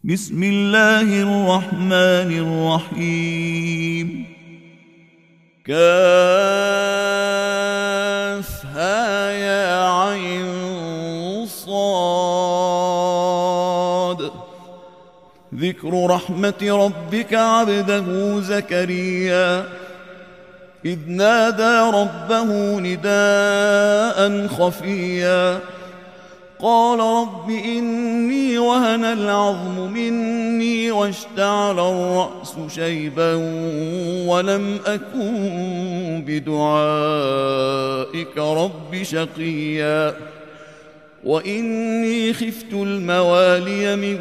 بسم الله الرحمن الرحيم. كافها يا عين صاد. ذكر رحمة ربك عبده زكريا إذ نادى ربه نداء خفيا قال رب إني وهن العظم مني واشتعل الرأس شيبا ولم أكن بدعائك رب شقيا وإني خفت الموالي من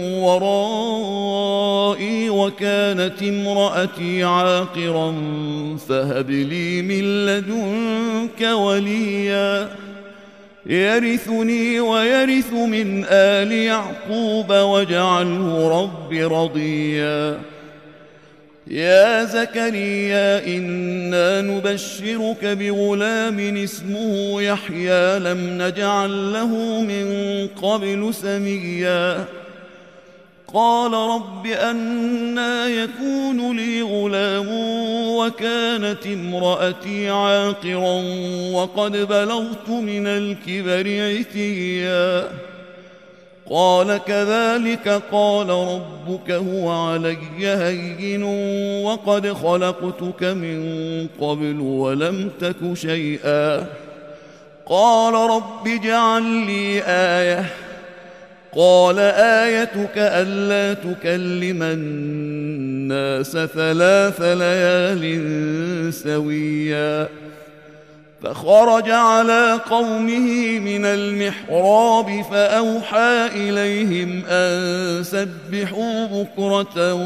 ورائي وكانت امرأتي عاقرا فهب لي من لدنك وليا يرثني ويرث من آل يعقوب واجعله رب رضيا. يا زكريا إنا نبشرك بغلام اسمه يحيى لم نجعل له من قبل سميا قال رب أنى يكون لي غلام وكانت امرأتي عاقرا وقد بلغت من الكبر عتيا قال كذلك قال ربك هو علي هين وقد خلقتك من قبل ولم تك شيئا قال رب اجعل لي آية قال آيتك ألا تكلم الناس 3 ليال سويا فخرج على قومه من المحراب فأوحى إليهم أن سبحوا بكرة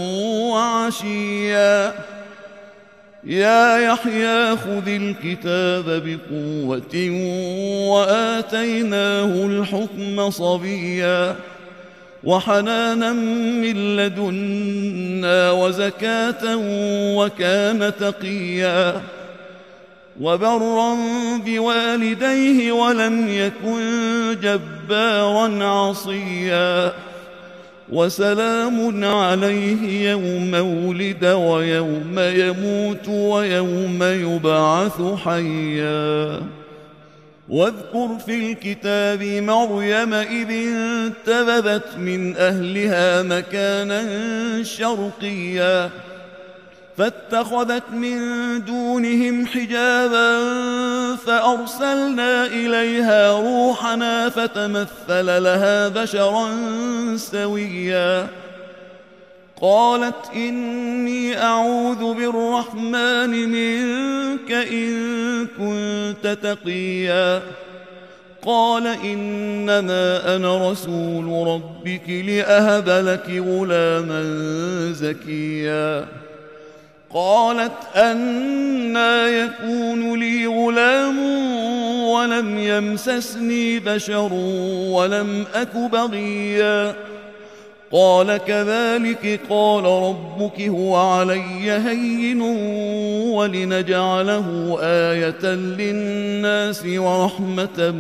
وعشيا يا يحيى خذ الكتاب بقوة وآتيناه الحكم صبيا وحنانا من لدنا وزكاة وكان تقيا وبرا بوالديه ولم يكن جبارا عصيا وسلام عليه يوم ولد ويوم يموت ويوم يبعث حيا واذكر في الكتاب مريم إذ انتبذت من أهلها مكانا شرقيا فاتخذت من دونهم حجابا فأرسلنا إليها روحنا فتمثل لها بشرا سويا قالت إني أعوذ بالرحمن منك إن كنت تقيا قال إنما أنا رسول ربك لأهب لك غلاما زكيا قالت أنى يكون لي غلام ولم يمسسني بشر ولم أك بغيا قال كذلك قال ربك هو علي هين ولنجعله آية للناس ورحمة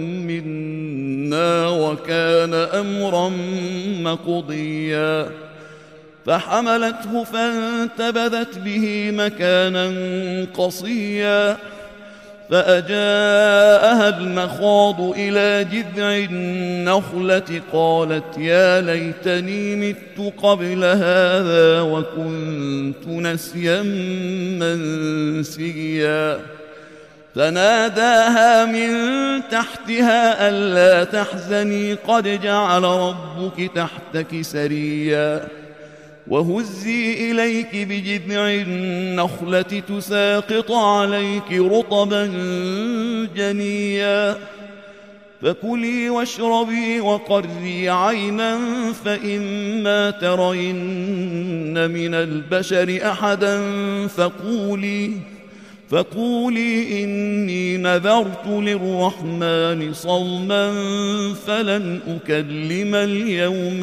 منا وكان أمرا مقضيا فحملته فانتبذت به مكانا قصيا فأجاءها المخاض إلى جذع النخلة قالت يا ليتني مت قبل هذا وكنت نسيا منسيا فناداها من تحتها ألا تحزني قد جعل ربك تحتك سريا وهزي إليك بجذع النخلة تساقط عليك رطبا جنيا فكلي واشربي وقري عينا فإما ترين من البشر أحدا فقولي إني نذرت للرحمن صوما فلن أكلم اليوم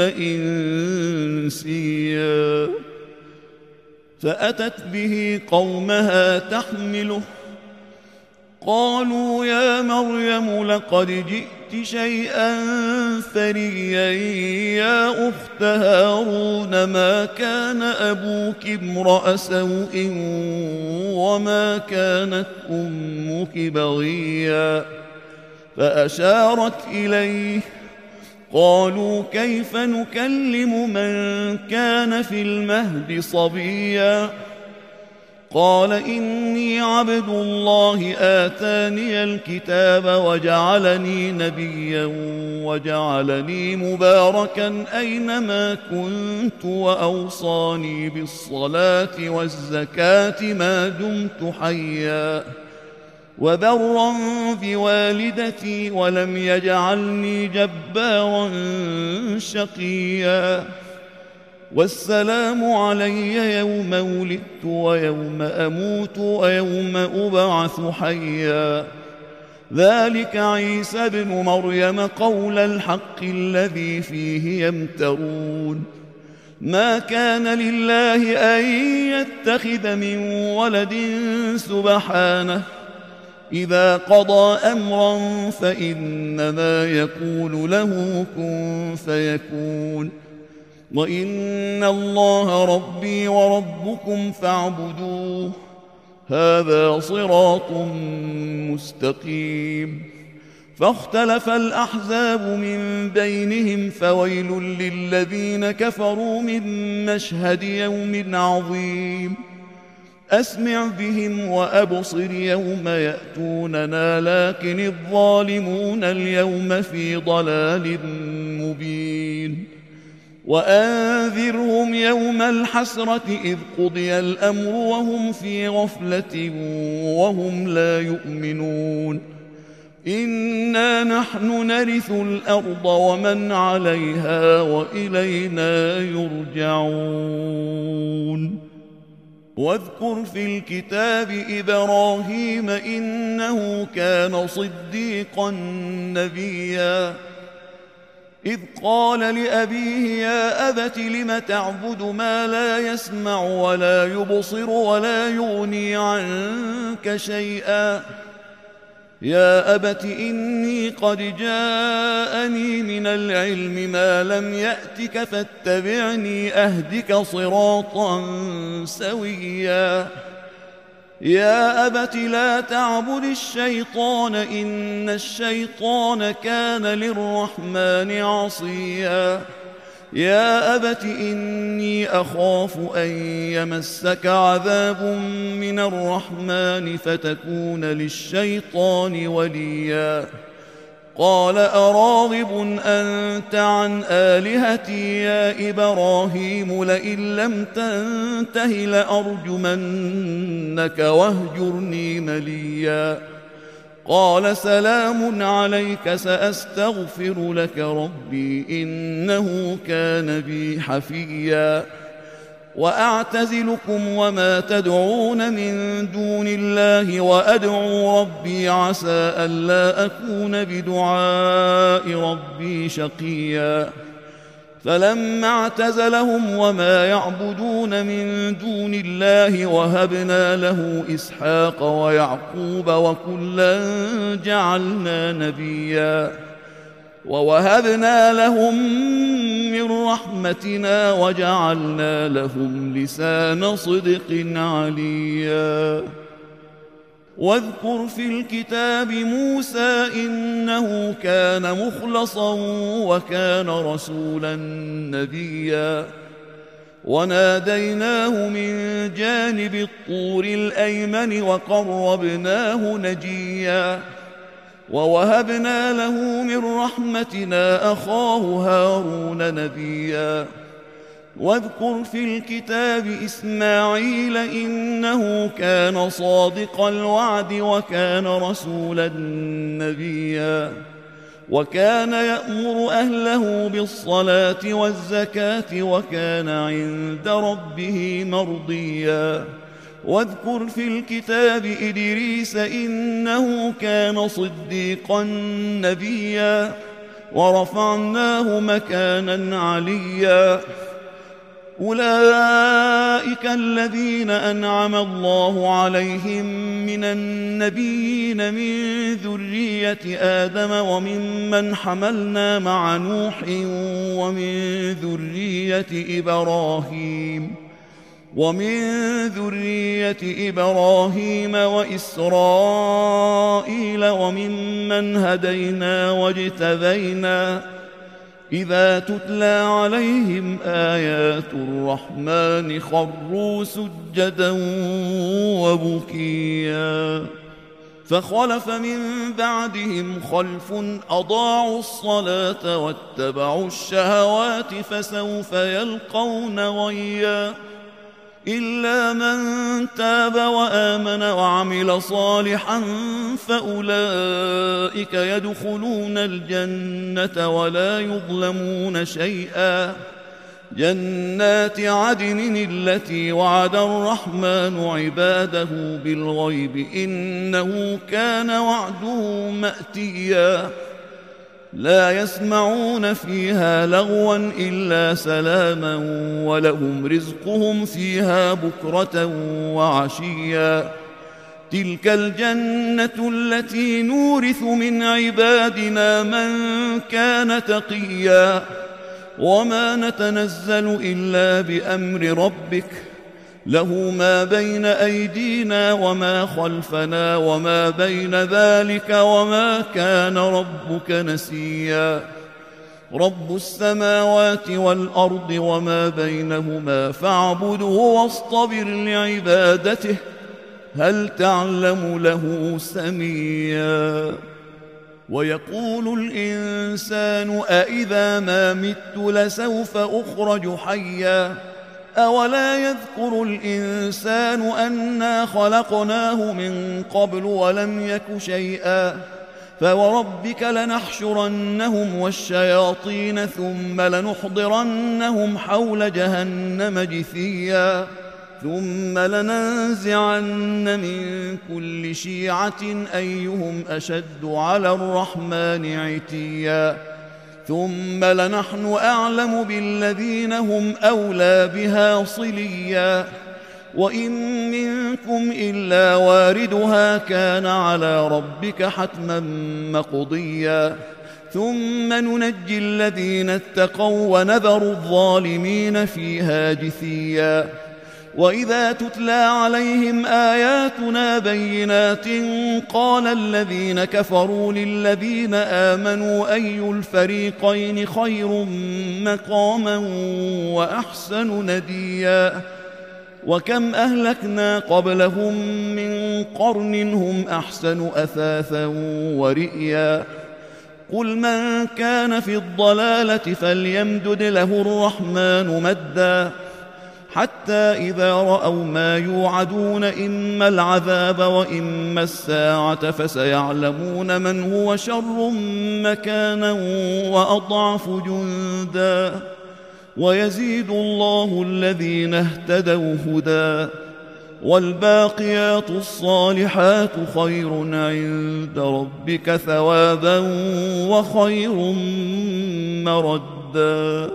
إنسيا فأتت به قومها تحمله قالوا يا مريم لقد جئت شيئا فريا يا أخت هارون ما كان أبوك امرأ سوء وما كانت أمك بغيا فأشارت إليه قالوا كيف نكلم من كان في المهد صبيا قال إني عبد الله آتاني الكتاب وجعلني نبيا وجعلني مباركا أينما كنت وأوصاني بالصلاة والزكاة ما دمت حيا وبرا بوالدتي ولم يجعلني جبارا شقيا والسلام علي يوم ولدت ويوم أموت ويوم أبعث حيا ذلك عيسى ابن مريم قول الحق الذي فيه يمترون ما كان لله أن يتخذ من ولد سبحانه إذا قضى أمرا فإنما يقول له كن فيكون وإن الله ربي وربكم فاعبدوه هذا صراط مستقيم فاختلف الأحزاب من بينهم فويل للذين كفروا من مشهد يوم عظيم أسمع بهم وأبصر يوم يأتوننا لكن الظالمون اليوم في ضلال مبين وأنذرهم يوم الحسرة إذ قضي الأمر وهم في غفلة وهم لا يؤمنون إنا نحن نرث الأرض ومن عليها وإلينا يرجعون واذكر في الكتاب إبراهيم إنه كان صديقا نبيا إذ قال لأبيه يا أبت لم تعبد ما لا يسمع ولا يبصر ولا يغني عنك شيئا يا أبت إني قد جاءني من العلم ما لم يأتك فاتبعني أهدك صراطا سويا يا أبت لا تعبد الشيطان إن الشيطان كان للرحمن عصيا يا أبت إني أخاف أن يمسك عذاب من الرحمن فتكون للشيطان وليا قال أراغب أنت عن آلهتي يا إبراهيم لئن لم تنته لأرجمنك واهجرني مليا قال سلام عليك سأستغفر لك ربي إنه كان بي حفيا وأعتزلكم وما تدعون من دون الله وأدعو ربي عسى ألا أكون بدعاء ربي شقيا فلما اعتزلهم وما يعبدون من دون الله وهبنا له إسحاق ويعقوب وكلا جعلنا نبيا ووهبنا لهم من رحمتنا وجعلنا لهم لسان صدق عليا واذكر في الكتاب موسى إنه كان مخلصا وكان رسولا نبيا وناديناه من جانب الطور الأيمن وقربناه نجيا ووهبنا له من رحمتنا أخاه هارون نبيا واذكر في الكتاب إسماعيل إنه كان صادق الوعد وكان رسولا نبيا وكان يأمر أهله بالصلاة والزكاة وكان عند ربه مرضيا واذكر في الكتاب إدريس إنه كان صديقا نبيا ورفعناه مكانا عليا أولئك الذين أنعم الله عليهم من النبيين من ذرية آدم وممن حملنا مع نوح ومن ذرية إبراهيم وإسرائيل وممن هدينا واجتبينا إذا تتلى عليهم آيات الرحمن خروا سجدا وبكيا فخلف من بعدهم خلف أضاعوا الصلاة واتبعوا الشهوات فسوف يلقون غيا إلا من تاب وآمن وعمل صالحا فأولئك يدخلون الجنة ولا يظلمون شيئا جنات عدن التي وعد الرحمن عباده بالغيب إنه كان وعده مأتيا لا يسمعون فيها لغوا إلا سلاما ولهم رزقهم فيها بكرة وعشيا تلك الجنة التي نورث من عبادنا من كان تقيا وما نتنزل إلا بأمر ربك له ما بين أيدينا وما خلفنا وما بين ذلك وما كان ربك نسيا رب السماوات والأرض وما بينهما فاعبده واصطبر لعبادته هل تعلم له سميا ويقول الإنسان أإذا ما مت لسوف أخرج حيا أولا يذكر الإنسان أنا خلقناه من قبل ولم يك شيئا فوربك لنحشرنهم والشياطين ثم لنحضرنهم حول جهنم جثيا ثم لننزعن من كل شيعة أيهم أشد على الرحمن عتيا ثم لنحن أعلم بالذين هم أولى بها صليا وإن منكم إلا واردها كان على ربك حتما مقضيا ثم ننجي الذين اتقوا ونذر الظالمين فيها جثيا وإذا تتلى عليهم آياتنا بينات قال الذين كفروا للذين آمنوا أي الفريقين خير مقاما وأحسن نديا وكم أهلكنا قبلهم من قرن هم أحسن أثاثا ورئيا قل من كان في الضلالة فليمدد له الرحمن مدا حتى إذا رأوا ما يوعدون إما العذاب وإما الساعة فسيعلمون من هو شر مكانا وأضعف جندا ويزيد الله الذين اهتدوا هدى والباقيات الصالحات خير عند ربك ثوابا وخير مردا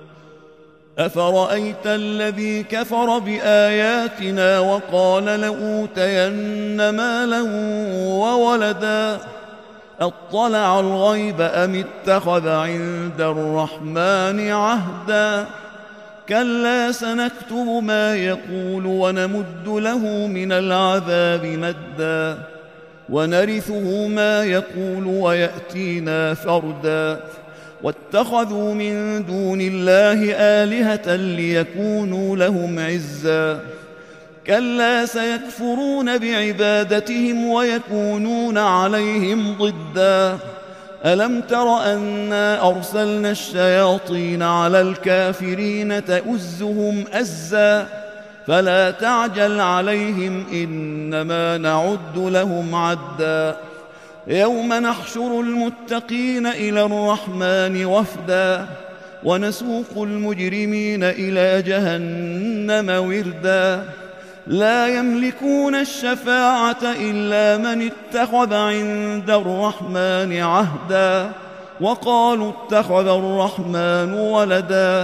أفرأيت الذي كفر بآياتنا وقال لأوتين مالا وولدا أطلع الغيب أم اتخذ عند الرحمن عهدا كلا سنكتب ما يقول ونمد له من العذاب مدا ونرثه ما يقول ويأتينا فردا واتخذوا من دون الله آلهة ليكونوا لهم عزا كلا سيكفرون بعبادتهم ويكونون عليهم ضدا ألم تر أنا أرسلنا الشياطين على الكافرين تؤزهم أزا فلا تعجل عليهم إنما نعد لهم عدا يوم نحشر المتقين إلى الرحمن وفدا ونسوق المجرمين إلى جهنم وردا لا يملكون الشفاعة إلا من اتخذ عند الرحمن عهدا وقالوا اتخذ الرحمن ولدا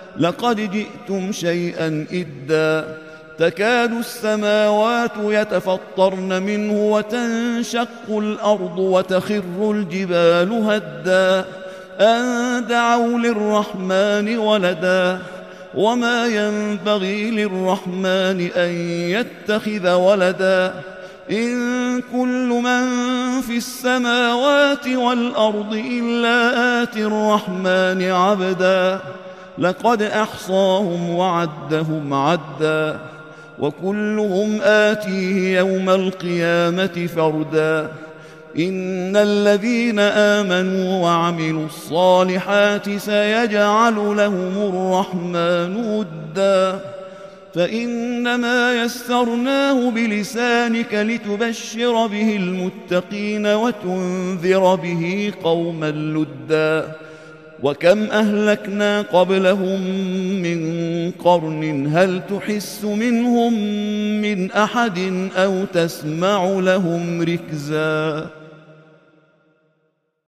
لقد جئتم شيئا إدا تكاد السماوات يتفطرن منه وتنشق الأرض وتخر الجبال هدا أن دعوا للرحمن ولدا وما ينبغي للرحمن أن يتخذ ولدا إن كل من في السماوات والأرض إلا آتي الرحمن عبدا لقد أحصاهم وعدهم عدا وكلهم آتيه يوم القيامة فردا إن الذين آمنوا وعملوا الصالحات سيجعل لهم الرحمن ودا فإنما يسرناه بلسانك لتبشر به المتقين وتنذر به قوما لدا وكم أهلكنا قبلهم من قرن هل تحس منهم من أحد أو تسمع لهم ركزا